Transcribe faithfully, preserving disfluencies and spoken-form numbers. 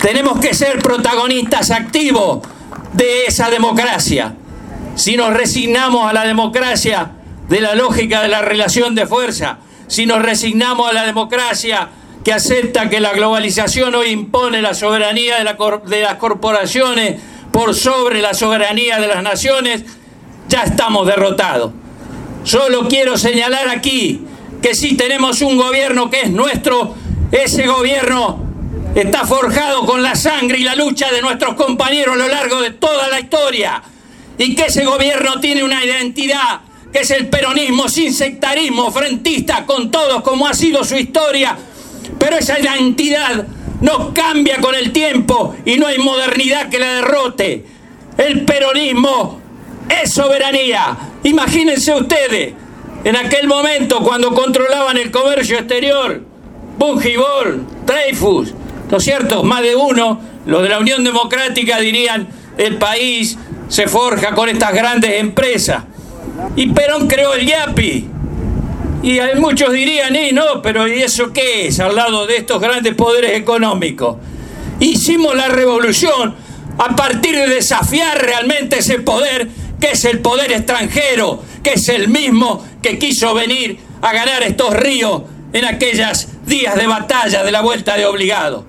Tenemos que ser protagonistas activos de esa democracia. Si nos resignamos a la democracia de la lógica de la relación de fuerza, si nos resignamos a la democracia que acepta que la globalización hoy impone la soberanía de, la cor- de las corporaciones por sobre la soberanía de las naciones, ya estamos derrotados. Solo quiero señalar aquí que si tenemos un gobierno que es nuestro, ese gobierno está forjado con la sangre y la lucha de nuestros compañeros a lo largo de toda la historia, y que ese gobierno tiene una identidad que es el peronismo sin sectarismo, frentista con todos como ha sido su historia, pero esa identidad no cambia con el tiempo y no hay modernidad que la derrote. El peronismo es soberanía. Imagínense ustedes, en aquel momento cuando controlaban el comercio exterior, Bungibol, Dreyfus, ¿no es cierto? Más de uno, los de la Unión Democrática dirían, el país se forja con estas grandes empresas. Y Perón creó el YAPI. Y muchos dirían, y no, pero ¿y eso qué es al lado de estos grandes poderes económicos? Hicimos la revolución a partir de desafiar realmente ese poder, que es el poder extranjero, que es el mismo que quiso venir a ganar estos ríos en aquellos días de batalla de la vuelta de obligado.